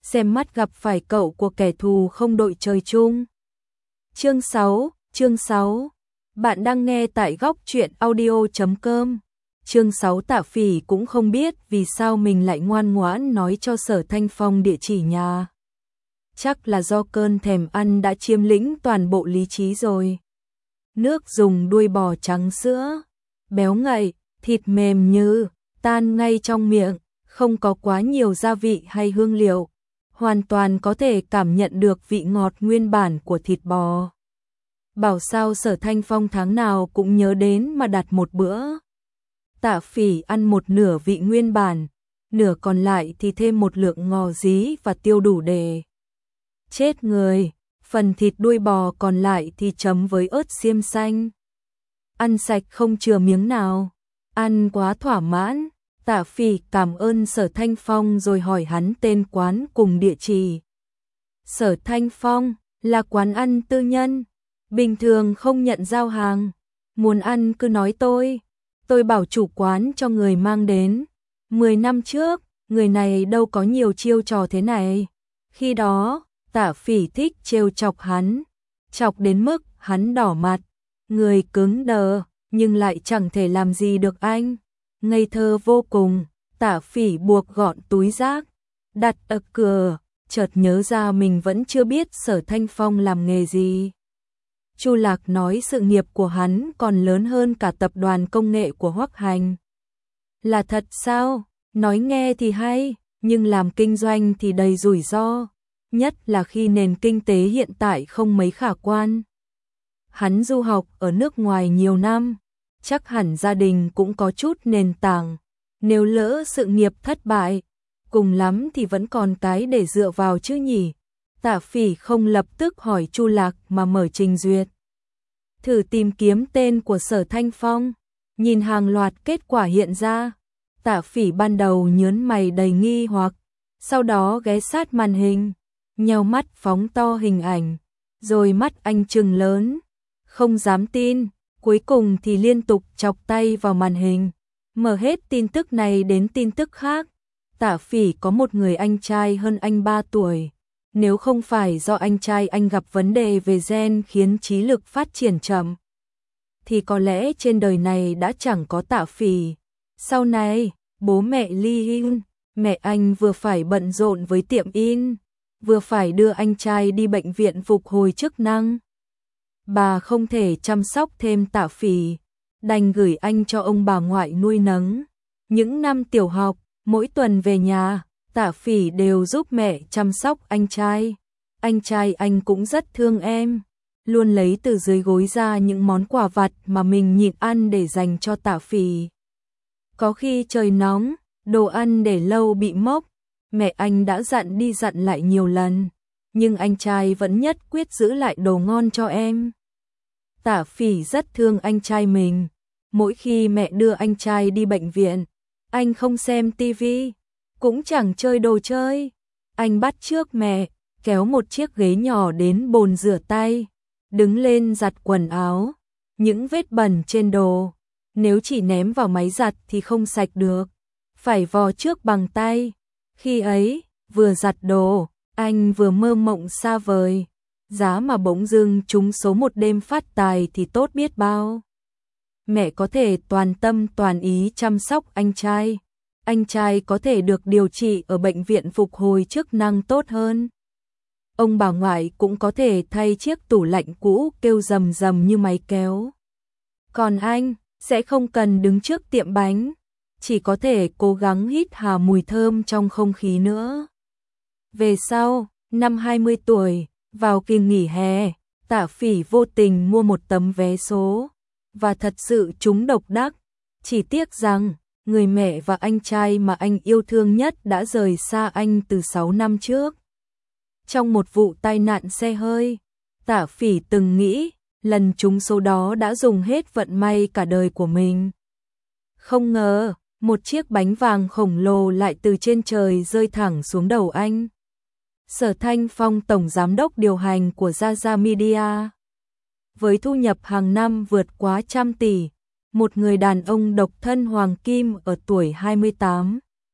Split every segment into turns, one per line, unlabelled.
xem mắt gặp phải cậu của kẻ thù không đội trời chung. Chương 6. Bạn đang nghe tại góc truyện audio.com. Chương 6 Tạ Phỉ cũng không biết vì sao mình lại ngoan ngoãn nói cho Sở Thanh Phong địa chỉ nhà. Chắc là do cơn thèm ăn đã chiếm lĩnh toàn bộ lý trí rồi. Nước dùng đuôi bò trắng sữa, béo ngậy, thịt mềm như tan ngay trong miệng, không có quá nhiều gia vị hay hương liệu, hoàn toàn có thể cảm nhận được vị ngọt nguyên bản của thịt bò. Bảo sao Sở Thanh Phong tháng nào cũng nhớ đến mà đặt một bữa. Tạ Phỉ ăn một nửa vị nguyên bản, nửa còn lại thì thêm một lượng ngò rí và tiêu đủ để chết người. Phần thịt đuôi bò còn lại thì chấm với ớt xiêm xanh. Ăn sạch không chừa miếng nào, ăn quá thỏa mãn. Tạ Phỉ cảm ơn Sở Thanh Phong rồi hỏi hắn tên quán cùng địa chỉ. Sở Thanh Phong là quán ăn tư nhân, bình thường không nhận giao hàng, muốn ăn cứ nói tôi bảo chủ quán cho người mang đến. 10 năm trước, người này đâu có nhiều chiêu trò thế này. Khi đó, Tạ Phỉ thích trêu chọc hắn, chọc đến mức hắn đỏ mặt, người cứng đờ, nhưng lại chẳng thể làm gì được anh. Ngây thơ vô cùng, Tạ Phỉ buộc gọn túi rác, đặt ở cửa, chợt nhớ ra mình vẫn chưa biết Sở Thanh Phong làm nghề gì. Chu Lạc nói sự nghiệp của hắn còn lớn hơn cả tập đoàn công nghệ của Hoắc Hành. Là thật sao? Nói nghe thì hay, nhưng làm kinh doanh thì đầy rủi ro, nhất là khi nền kinh tế hiện tại không mấy khả quan. Hắn du học ở nước ngoài nhiều năm, chắc hẳn gia đình cũng có chút nền tảng, nếu lỡ sự nghiệp thất bại, cùng lắm thì vẫn còn cái để dựa vào chứ nhỉ. Tạ Phỉ không lập tức hỏi Chu Lạc mà mở trình duyệt. Thử tìm kiếm tên của Sở Thanh Phong, nhìn hàng loạt kết quả hiện ra. Tạ Phỉ ban đầu nhớn mày đầy nghi hoặc, sau đó ghé sát màn hình, nheo mắt phóng to hình ảnh, rồi mắt anh trừng lớn, không dám tin, cuối cùng thì liên tục chọc tay vào màn hình, mở hết tin tức này đến tin tức khác. Tạ Phỉ có một người anh trai hơn anh 3 tuổi. Nếu không phải do anh trai anh gặp vấn đề về gen khiến trí lực phát triển chậm, thì có lẽ trên đời này đã chẳng có Tạ Phỉ. Sau này, bố mẹ ly hôn, mẹ anh vừa phải bận rộn với tiệm in, vừa phải đưa anh trai đi bệnh viện phục hồi chức năng. Bà không thể chăm sóc thêm Tạ Phỉ, đành gửi anh cho ông bà ngoại nuôi nấng. Những năm tiểu học, mỗi tuần về nhà, Tạ Phỉ đều giúp mẹ chăm sóc anh trai. Anh trai anh cũng rất thương em, luôn lấy từ dưới gối ra những món quà vặt mà mình nhịn ăn để dành cho Tạ Phỉ. Có khi trời nóng, đồ ăn để lâu bị mốc, mẹ anh đã dặn đi dặn lại nhiều lần, nhưng anh trai vẫn nhất quyết giữ lại đồ ngon cho em. Tạ Phỉ rất thương anh trai mình, mỗi khi mẹ đưa anh trai đi bệnh viện, anh không xem tivi, cũng chẳng chơi đồ chơi. Anh bắt chước mẹ, kéo một chiếc ghế nhỏ đến bồn rửa tay, đứng lên giặt quần áo, những vết bẩn trên đồ, nếu chỉ ném vào máy giặt thì không sạch được, phải vò trước bằng tay. Khi ấy, vừa giặt đồ, anh vừa mơ mộng xa vời, giá mà bỗng dưng trúng số một đêm phát tài thì tốt biết bao. Mẹ có thể toàn tâm toàn ý chăm sóc anh trai có thể được điều trị ở bệnh viện phục hồi chức năng tốt hơn. Ông bà ngoại cũng có thể thay chiếc tủ lạnh cũ kêu rầm rầm như máy kéo. Còn anh sẽ không cần đứng trước tiệm bánh, chỉ có thể cố gắng hít hà mùi thơm trong không khí nữa. Về sau, năm 20 tuổi, vào kỳ nghỉ hè, Tạ Phỉ vô tình mua một tấm vé số, và thật sự trúng độc đắc. Chỉ tiếc rằng, người mẹ và anh trai mà anh yêu thương nhất đã rời xa anh từ 6 năm trước. Trong một vụ tai nạn xe hơi, Tạ Phỉ từng nghĩ, lần trúng số đó đã dùng hết vận may cả đời của mình. Không ngờ, một chiếc bánh vàng khổng lồ lại từ trên trời rơi thẳng xuống đầu anh. Sở Thanh Phong, tổng giám đốc điều hành của Zaza Media, với thu nhập hàng năm vượt quá 100 tỷ, một người đàn ông độc thân hoàng kim ở tuổi 28.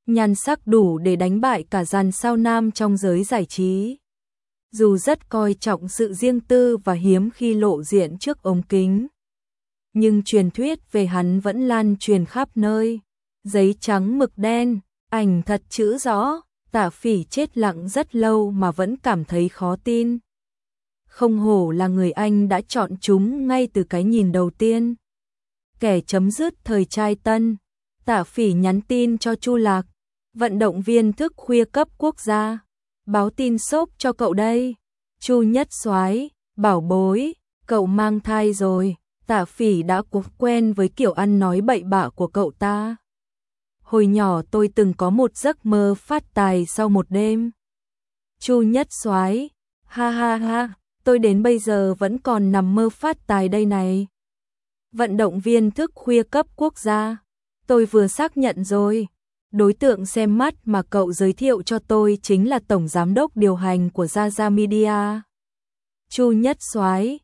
nhan sắc đủ để đánh bại cả dàn sao nam trong giới giải trí. Dù rất coi trọng sự riêng tư và hiếm khi lộ diện trước ống kính, nhưng truyền thuyết về hắn vẫn lan truyền khắp nơi. Giấy trắng mực đen, ảnh thật chữ rõ, Tạ Phỉ chết lặng rất lâu mà vẫn cảm thấy khó tin. Không hổ là người anh đã chọn chúng ngay từ cái nhìn đầu tiên. Kẻ chấm dứt thời trai tân, Tạ Phỉ nhắn tin cho Chu Lạc, vận động viên thức khuya cấp quốc gia. Báo tin sốc cho cậu đây. Chu Nhất Soái, bảo bối, cậu mang thai rồi. Tạ Phỉ đã quen với kiểu ăn nói bậy bạ của cậu ta. Hồi nhỏ tôi từng có một giấc mơ phát tài sau một đêm. Chu Nhất Soái, ha ha ha, tôi đến bây giờ vẫn còn nằm mơ phát tài đây này. Vận động viên thức khuya cấp quốc gia, tôi vừa xác nhận rồi. Đối tượng xem mắt mà cậu giới thiệu cho tôi chính là tổng giám đốc điều hành của Zaza Media. Chu Nhất Soái,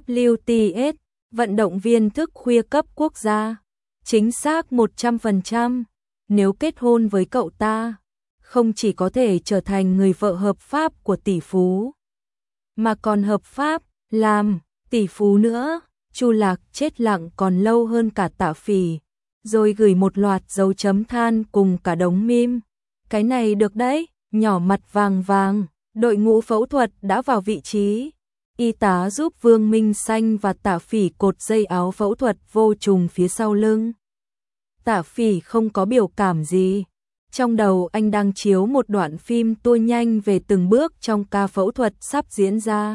WTS, vận động viên thức khuya cấp quốc gia. Chính xác 100%. Nếu kết hôn với cậu ta, không chỉ có thể trở thành người vợ hợp pháp của tỷ phú, mà còn hợp pháp làm tỷ phú nữa. Chu Lạc chết lặng còn lâu hơn cả Tạ Phỉ, rồi gửi một loạt dấu chấm than cùng cả đống meme. Cái này được đấy, nhỏ mặt vàng vàng. Đội ngũ phẫu thuật đã vào vị trí. Y tá giúp Vương Minh Xanh và Tạ Phỉ cột dây áo phẫu thuật vô trùng phía sau lưng. Tạ Phỉ không có biểu cảm gì. Trong đầu anh đang chiếu một đoạn phim tua nhanh về từng bước trong ca phẫu thuật sắp diễn ra.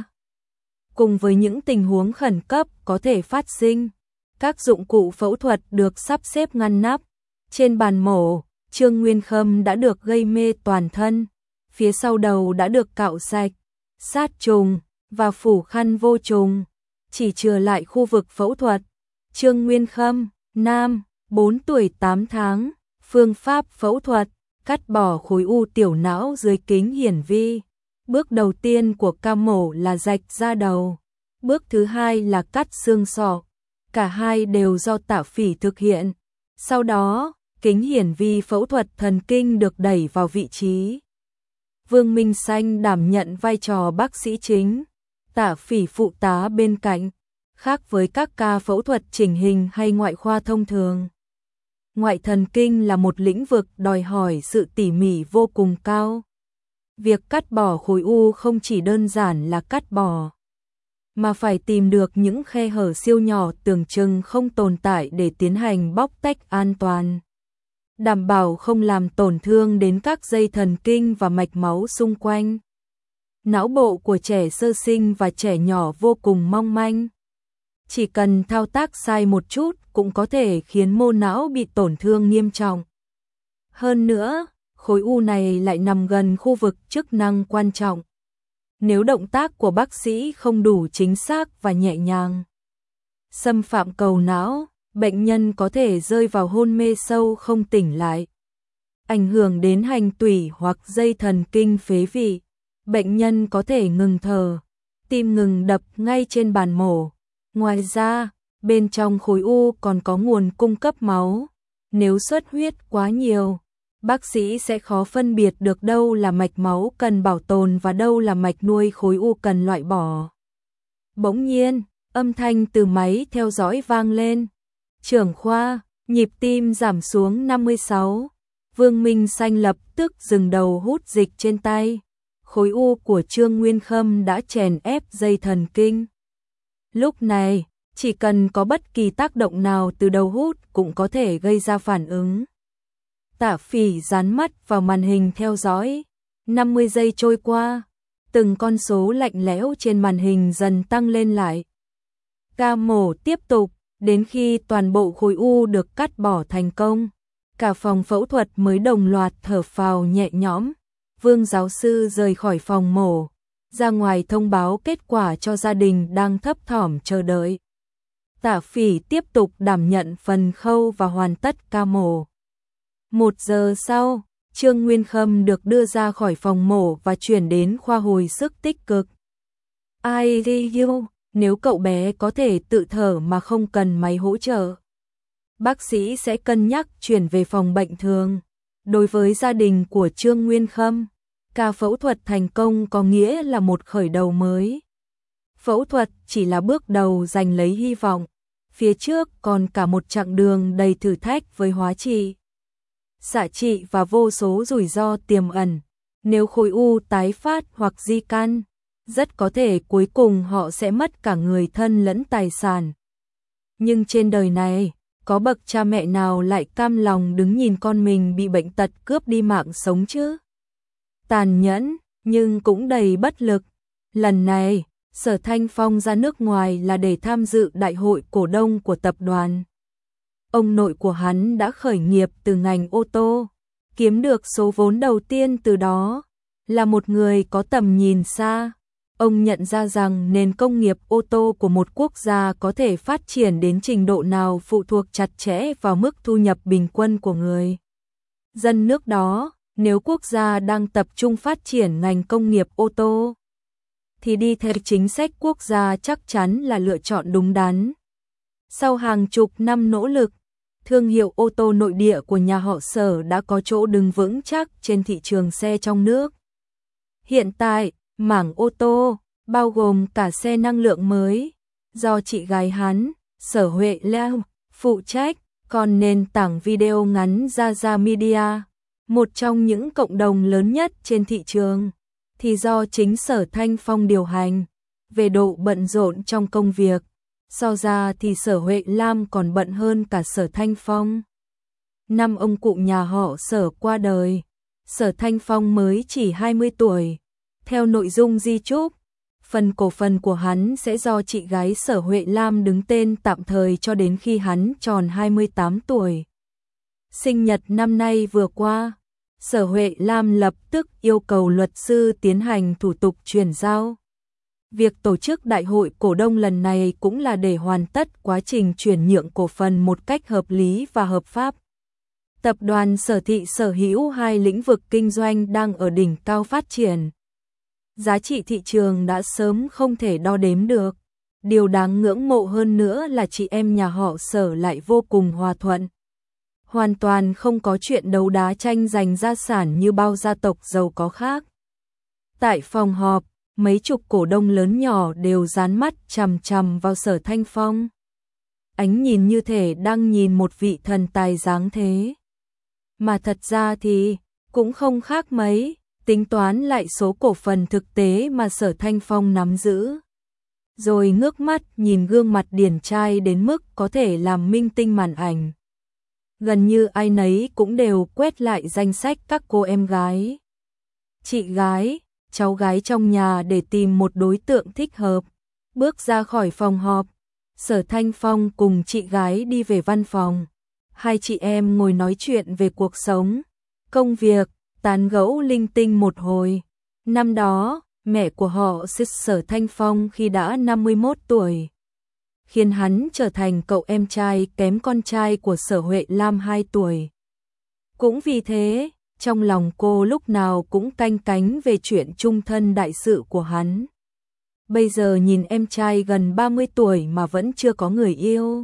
Cùng với những tình huống khẩn cấp có thể phát sinh, các dụng cụ phẫu thuật được sắp xếp ngăn nắp. Trên bàn mổ, Trương Nguyên Khâm đã được gây mê toàn thân. Phía sau đầu đã được cạo sạch, sát trùng và phủ khăn vô trùng. Chỉ chừa lại khu vực phẫu thuật. Trương Nguyên Khâm, nam, 4 tuổi 8 tháng, phương pháp phẫu thuật, cắt bỏ khối u tiểu não dưới kính hiển vi. Bước đầu tiên của ca mổ là rạch da đầu. Bước thứ hai là cắt xương sọ. Cả hai đều do Tạ Phỉ thực hiện. Sau đó, kính hiển vi phẫu thuật thần kinh được đẩy vào vị trí. Vương Minh Xanh đảm nhận vai trò bác sĩ chính, Tạ Phỉ phụ tá bên cạnh. Khác với các ca phẫu thuật chỉnh hình hay ngoại khoa thông thường, ngoại thần kinh là một lĩnh vực đòi hỏi sự tỉ mỉ vô cùng cao. Việc cắt bỏ khối u không chỉ đơn giản là cắt bỏ, mà phải tìm được những khe hở siêu nhỏ tưởng chừng không tồn tại để tiến hành bóc tách an toàn, đảm bảo không làm tổn thương đến các dây thần kinh và mạch máu xung quanh. Não bộ của trẻ sơ sinh và trẻ nhỏ vô cùng mong manh. Chỉ cần thao tác sai một chút cũng có thể khiến mô não bị tổn thương nghiêm trọng. Hơn nữa, khối u này lại nằm gần khu vực chức năng quan trọng. Nếu động tác của bác sĩ không đủ chính xác và nhẹ nhàng, xâm phạm cầu não, bệnh nhân có thể rơi vào hôn mê sâu không tỉnh lại, ảnh hưởng đến hành tủy hoặc dây thần kinh phế vị. Bệnh nhân có thể ngừng thở, tim ngừng đập ngay trên bàn mổ. Ngoài ra, bên trong khối u còn có nguồn cung cấp máu. Nếu xuất huyết quá nhiều, bác sĩ sẽ khó phân biệt được đâu là mạch máu cần bảo tồn và đâu là mạch nuôi khối u cần loại bỏ. Bỗng nhiên, âm thanh từ máy theo dõi vang lên. Trưởng khoa, nhịp tim giảm xuống 56. Vương Minh Xanh lập tức dừng đầu hút dịch trên tay. Khối u của Trương Nguyên Khâm đã chèn ép dây thần kinh. Lúc này, chỉ cần có bất kỳ tác động nào từ đầu hút cũng có thể gây ra phản ứng. Tạ Phỉ dán mắt vào màn hình theo dõi. 50 giây trôi qua, từng con số lạnh lẽo trên màn hình dần tăng lên lại. Ca mổ tiếp tục, đến khi toàn bộ khối u được cắt bỏ thành công. Cả phòng phẫu thuật mới đồng loạt thở phào nhẹ nhõm. Vương giáo sư rời khỏi phòng mổ, ra ngoài thông báo kết quả cho gia đình đang thấp thỏm chờ đợi. Tạ Phỉ tiếp tục đảm nhận phần khâu và hoàn tất ca mổ. 1 giờ sau, Trương Nguyên Khâm được đưa ra khỏi phòng mổ và chuyển đến khoa hồi sức tích cực. ICU, nếu cậu bé có thể tự thở mà không cần máy hỗ trợ, bác sĩ sẽ cân nhắc chuyển về phòng bệnh thường. Đối với gia đình của Trương Nguyên Khâm, ca phẫu thuật thành công có nghĩa là một khởi đầu mới. Phẫu thuật chỉ là bước đầu giành lấy hy vọng, phía trước còn cả một chặng đường đầy thử thách với hóa trị, xạ trị và vô số rủi ro tiềm ẩn. Nếu khối u tái phát hoặc di căn, rất có thể cuối cùng họ sẽ mất cả người thân lẫn tài sản. Nhưng trên đời này, có bậc cha mẹ nào lại cam lòng đứng nhìn con mình bị bệnh tật cướp đi mạng sống chứ? Tàn nhẫn, nhưng cũng đầy bất lực. Lần này, Sở Thanh Phong ra nước ngoài là để tham dự đại hội cổ đông của tập đoàn. Ông nội của hắn đã khởi nghiệp từ ngành ô tô, kiếm được số vốn đầu tiên từ đó. Là một người có tầm nhìn xa, ông nhận ra rằng nền công nghiệp ô tô của một quốc gia có thể phát triển đến trình độ nào phụ thuộc chặt chẽ vào mức thu nhập bình quân của người dân nước đó. Nếu quốc gia đang tập trung phát triển ngành công nghiệp ô tô, thì đi theo chính sách quốc gia chắc chắn là lựa chọn đúng đắn. Sau hàng chục năm nỗ lực, thương hiệu ô tô nội địa của nhà họ Sở đã có chỗ đứng vững chắc trên thị trường xe trong nước. Hiện tại, mảng ô tô, bao gồm cả xe năng lượng mới, do chị gái hắn, Sở Huệ Lam, phụ trách, còn nền tảng video ngắn Zaza Media, một trong những cộng đồng lớn nhất trên thị trường, thì do chính Sở Thanh Phong điều hành. Về độ bận rộn trong công việc, so ra thì Sở Huệ Lam còn bận hơn cả Sở Thanh Phong. Năm ông cụ nhà họ Sở qua đời, Sở Thanh Phong mới chỉ 20 tuổi. Theo nội dung di chúc, phần cổ phần của hắn sẽ do chị gái Sở Huệ Lam đứng tên tạm thời cho đến khi hắn tròn 28 tuổi. Sinh nhật năm nay vừa qua, Sở Huệ Lam lập tức yêu cầu luật sư tiến hành thủ tục chuyển giao. Việc tổ chức đại hội cổ đông lần này cũng là để hoàn tất quá trình chuyển nhượng cổ phần một cách hợp lý và hợp pháp. Tập đoàn Sở Thị sở hữu hai lĩnh vực kinh doanh đang ở đỉnh cao phát triển. Giá trị thị trường đã sớm không thể đo đếm được. Điều đáng ngưỡng mộ hơn nữa là chị em nhà họ Sở lại vô cùng hòa thuận. Hoàn toàn không có chuyện đấu đá tranh giành gia sản như bao gia tộc giàu có khác. Tại phòng họp, mấy chục cổ đông lớn nhỏ đều dán mắt chằm chằm vào Sở Thanh Phong. Ánh nhìn như thể đang nhìn một vị thần tài dáng thế. Mà thật ra thì cũng không khác mấy, tính toán lại số cổ phần thực tế mà Sở Thanh Phong nắm giữ. Rồi ngước mắt nhìn gương mặt điển trai đến mức có thể làm minh tinh màn ảnh. Gần như ai nấy cũng đều quét lại danh sách các cô em gái, chị gái, cháu gái trong nhà để tìm một đối tượng thích hợp. Bước ra khỏi phòng họp, Sở Thanh Phong cùng chị gái đi về văn phòng. Hai chị em ngồi nói chuyện về cuộc sống, công việc, tán gẫu linh tinh một hồi. Năm đó, mẹ của họ Sở Thanh Phong khi đã 51 tuổi, khiến hắn trở thành cậu em trai kém con trai của Sở Huệ Lam 2 tuổi. Cũng vì thế, trong lòng cô lúc nào cũng canh cánh về chuyện chung thân đại sự của hắn. Bây giờ nhìn em trai gần 30 tuổi mà vẫn chưa có người yêu,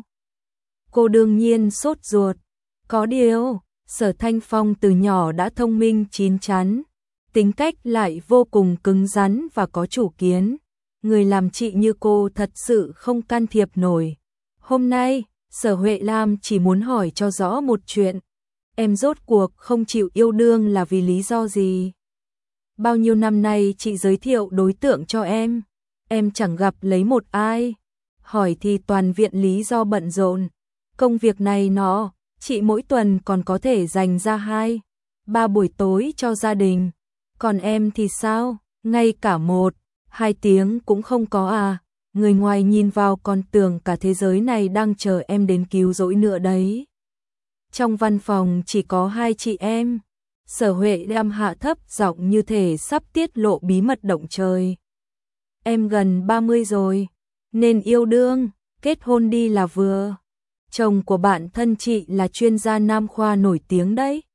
cô đương nhiên sốt ruột. Có điều, Sở Thanh Phong từ nhỏ đã thông minh chín chắn, tính cách lại vô cùng cứng rắn và có chủ kiến. Người làm chị như cô thật sự không can thiệp nổi. Hôm nay, Sở Huệ Lam chỉ muốn hỏi cho rõ một chuyện. Em rốt cuộc không chịu yêu đương là vì lý do gì? Bao nhiêu năm nay chị giới thiệu đối tượng cho em chẳng gặp lấy một ai. Hỏi thì toàn viện lý do bận rộn. Công việc này nọ, chị mỗi tuần còn có thể dành ra 2-3 buổi tối cho gia đình. Còn em thì sao? Ngay cả 1-2 tiếng cũng không có à? Người ngoài nhìn vào còn tưởng cả thế giới này đang chờ em đến cứu rỗi nữa đấy. Trong văn phòng chỉ có hai chị em. Sở Huệ Lam hạ thấp giọng như thể sắp tiết lộ bí mật động trời. Em gần 30 rồi, nên yêu đương, kết hôn đi là vừa. Chồng của bạn thân chị là chuyên gia nam khoa nổi tiếng đấy.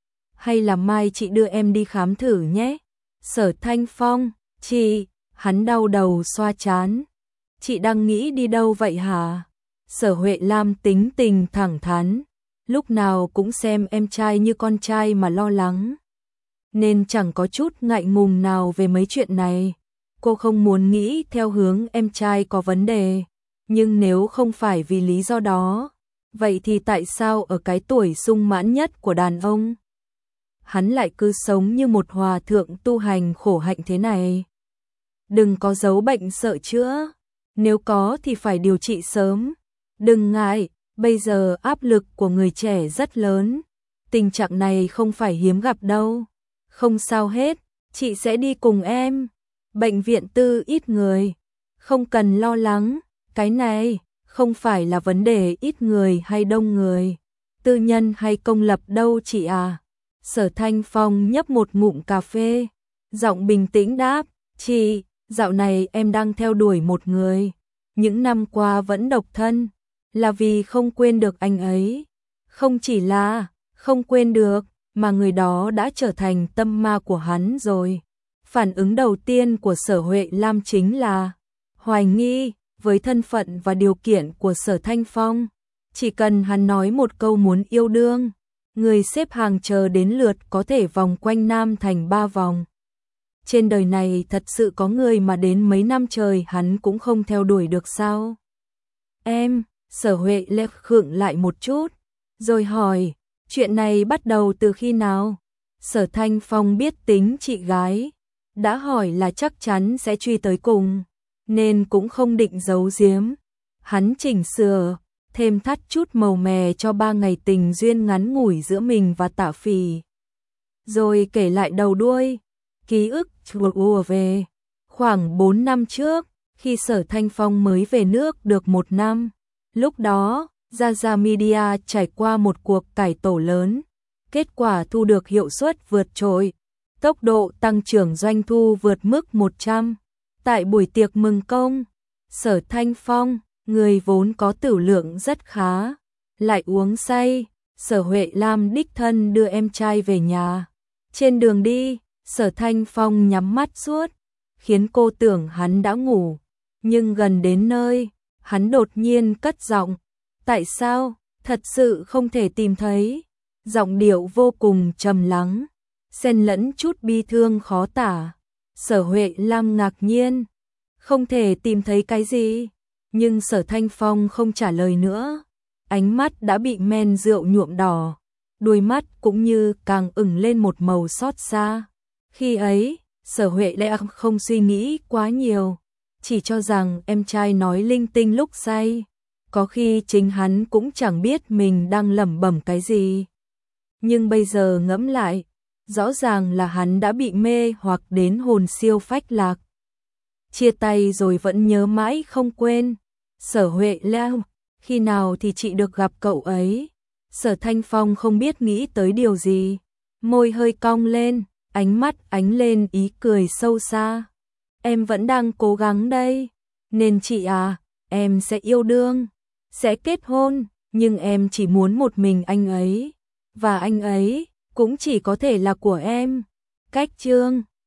Hay là mai chị đưa em đi khám thử nhé. Sở Thanh Phong, chị, hắn đau đầu xoa trán. Chị đang nghĩ đi đâu vậy hả? Sở Huệ Lam tính tình thẳng thắn, lúc nào cũng xem em trai như con trai mà lo lắng, nên chẳng có chút ngại ngùng nào về mấy chuyện này. Cô không muốn nghĩ theo hướng em trai có vấn đề, nhưng nếu không phải vì lý do đó, vậy thì tại sao ở cái tuổi sung mãn nhất của đàn ông, hắn lại cứ sống như một hòa thượng tu hành khổ hạnh thế này? Đừng có giấu bệnh sợ chữa, nếu có thì phải điều trị sớm. Đừng ngại, bây giờ áp lực của người trẻ rất lớn, tình trạng này không phải hiếm gặp đâu. Không sao hết, chị sẽ đi cùng em. Bệnh viện tư ít người, không cần lo lắng, cái này không phải là vấn đề ít người hay đông người, tư nhân hay công lập đâu chị à. Sở Thanh Phong nhấp một ngụm cà phê, giọng bình tĩnh đáp, chị, dạo này em đang theo đuổi một người, những năm qua vẫn độc thân, là vì không quên được anh ấy. Không chỉ là không quên được, mà người đó đã trở thành tâm ma của hắn rồi. Phản ứng đầu tiên của Sở Huệ Lam chính là hoài nghi. Với thân phận và điều kiện của Sở Thanh Phong, chỉ cần hắn nói một câu muốn yêu đương, người xếp hàng chờ đến lượt có thể vòng quanh Nam Thành 3 vòng. Trên đời này thật sự có người mà đến mấy năm trời hắn cũng không theo đuổi được sao? Em, Sở Huệ Lam khựng lại một chút, rồi hỏi, chuyện này bắt đầu từ khi nào? Sở Thanh Phong biết tính chị gái, đã hỏi là chắc chắn sẽ truy tới cùng, nên cũng không định giấu giếm. Hắn chỉnh sửa, thêm thắt chút màu mè cho 3 ngày tình duyên ngắn ngủi giữa mình và Tạ Phỉ. Rồi kể lại đầu đuôi, ký ức ùa về. Khoảng 4 năm trước, khi Sở Thanh Phong mới về nước được 1 năm, lúc đó, Zaza Media trải qua một cuộc cải tổ lớn, kết quả thu được hiệu suất vượt trội, tốc độ tăng trưởng doanh thu vượt mức 100. Tại buổi tiệc mừng công, Sở Thanh Phong, người vốn có tửu lượng rất khá, lại uống say, Sở Huệ Lam đích thân đưa em trai về nhà. Trên đường đi, Sở Thanh Phong nhắm mắt suốt, khiến cô tưởng hắn đã ngủ, nhưng gần đến nơi, hắn đột nhiên cất giọng, tại sao, thật sự không thể tìm thấy, giọng điệu vô cùng trầm lắng, xen lẫn chút bi thương khó tả. Sở Huệ Lam ngạc nhiên, không thể tìm thấy cái gì, nhưng Sở Thanh Phong không trả lời nữa, ánh mắt đã bị men rượu nhuộm đỏ, đôi mắt cũng như càng ửng lên một màu xót xa. Khi ấy, Sở Huệ Lam không suy nghĩ quá nhiều, chỉ cho rằng em trai nói linh tinh lúc say, có khi chính hắn cũng chẳng biết mình đang lẩm bẩm cái gì. Nhưng bây giờ ngẫm lại, rõ ràng là hắn đã bị mê hoặc đến hồn siêu phách lạc. Chia tay rồi vẫn nhớ mãi không quên. Sở Huệ Lam, khi nào thì chị được gặp cậu ấy? Sở Thanh Phong không biết nghĩ tới điều gì, môi hơi cong lên, ánh mắt ánh lên ý cười sâu xa. Em vẫn đang cố gắng đây, nên chị à, em sẽ yêu đương, sẽ kết hôn, nhưng em chỉ muốn một mình anh ấy, và anh ấy cũng chỉ có thể là của em. Cách chương